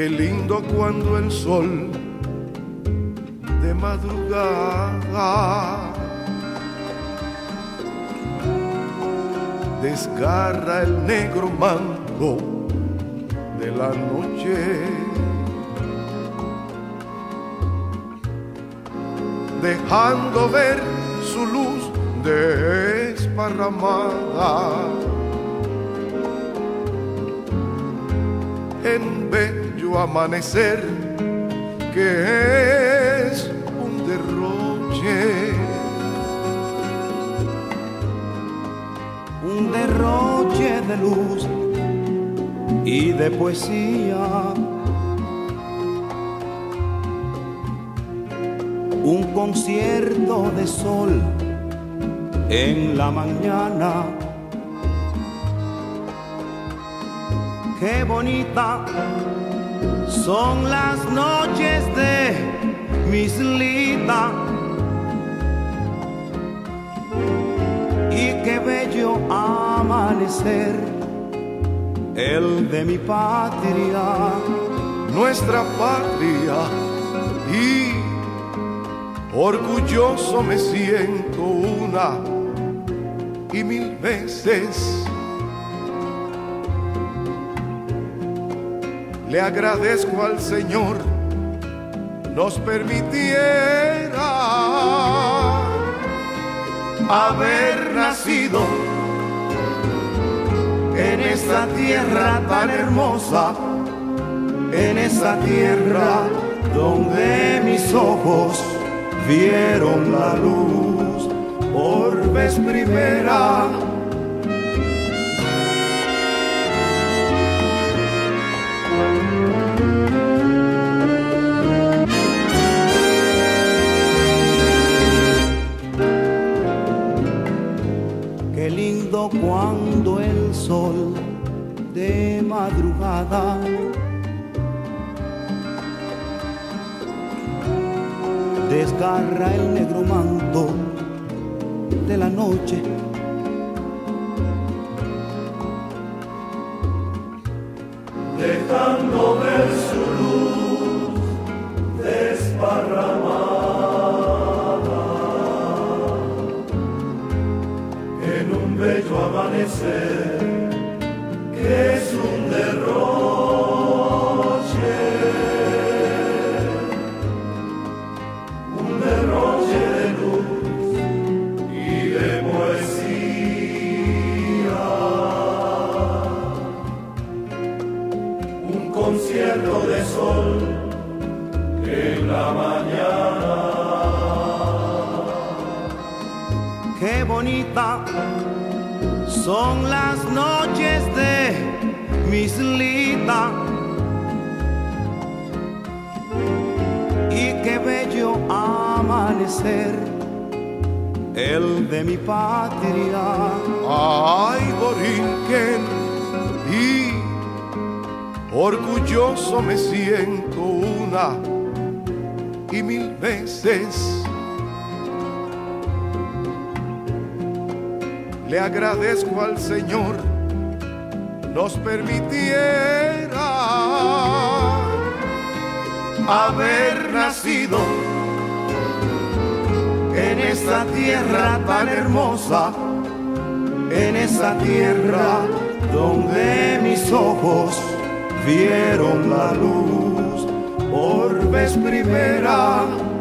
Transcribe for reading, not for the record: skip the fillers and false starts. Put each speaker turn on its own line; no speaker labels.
Qué lindo cuando el sol de madrugada desgarra el negro manto de la noche, dejando ver su luz desparramada en bello amanecer que es un
derroche de luz y de poesía, un concierto de sol en la mañana. Qué bonita son las noches de mi islita y qué bello amanecer el de mi patria,
nuestra patria, y orgulloso me siento una y mil veces. Le agradezco al Señor nos permitiera haber nacido en esta tierra tan hermosa, en esa tierra donde mis ojos vieron la luz por vez primera.
Qué lindo cuando el sol de madrugada desgarra el negro manto de la noche,
dejando ver su luz desparramada en un bello amanecer que es un derroche de luz y de poesía, un concierto de sol en la mañana.
qué bonita son las noches de mi islita y qué bello amanecer el de mi patria.
Ay, Borinquen, y orgulloso me siento una y mil veces. Le agradezco al Señor nos permitiera haber nacido en esta tierra tan hermosa, en esa tierra donde mis ojos vieron la luz por vez primera.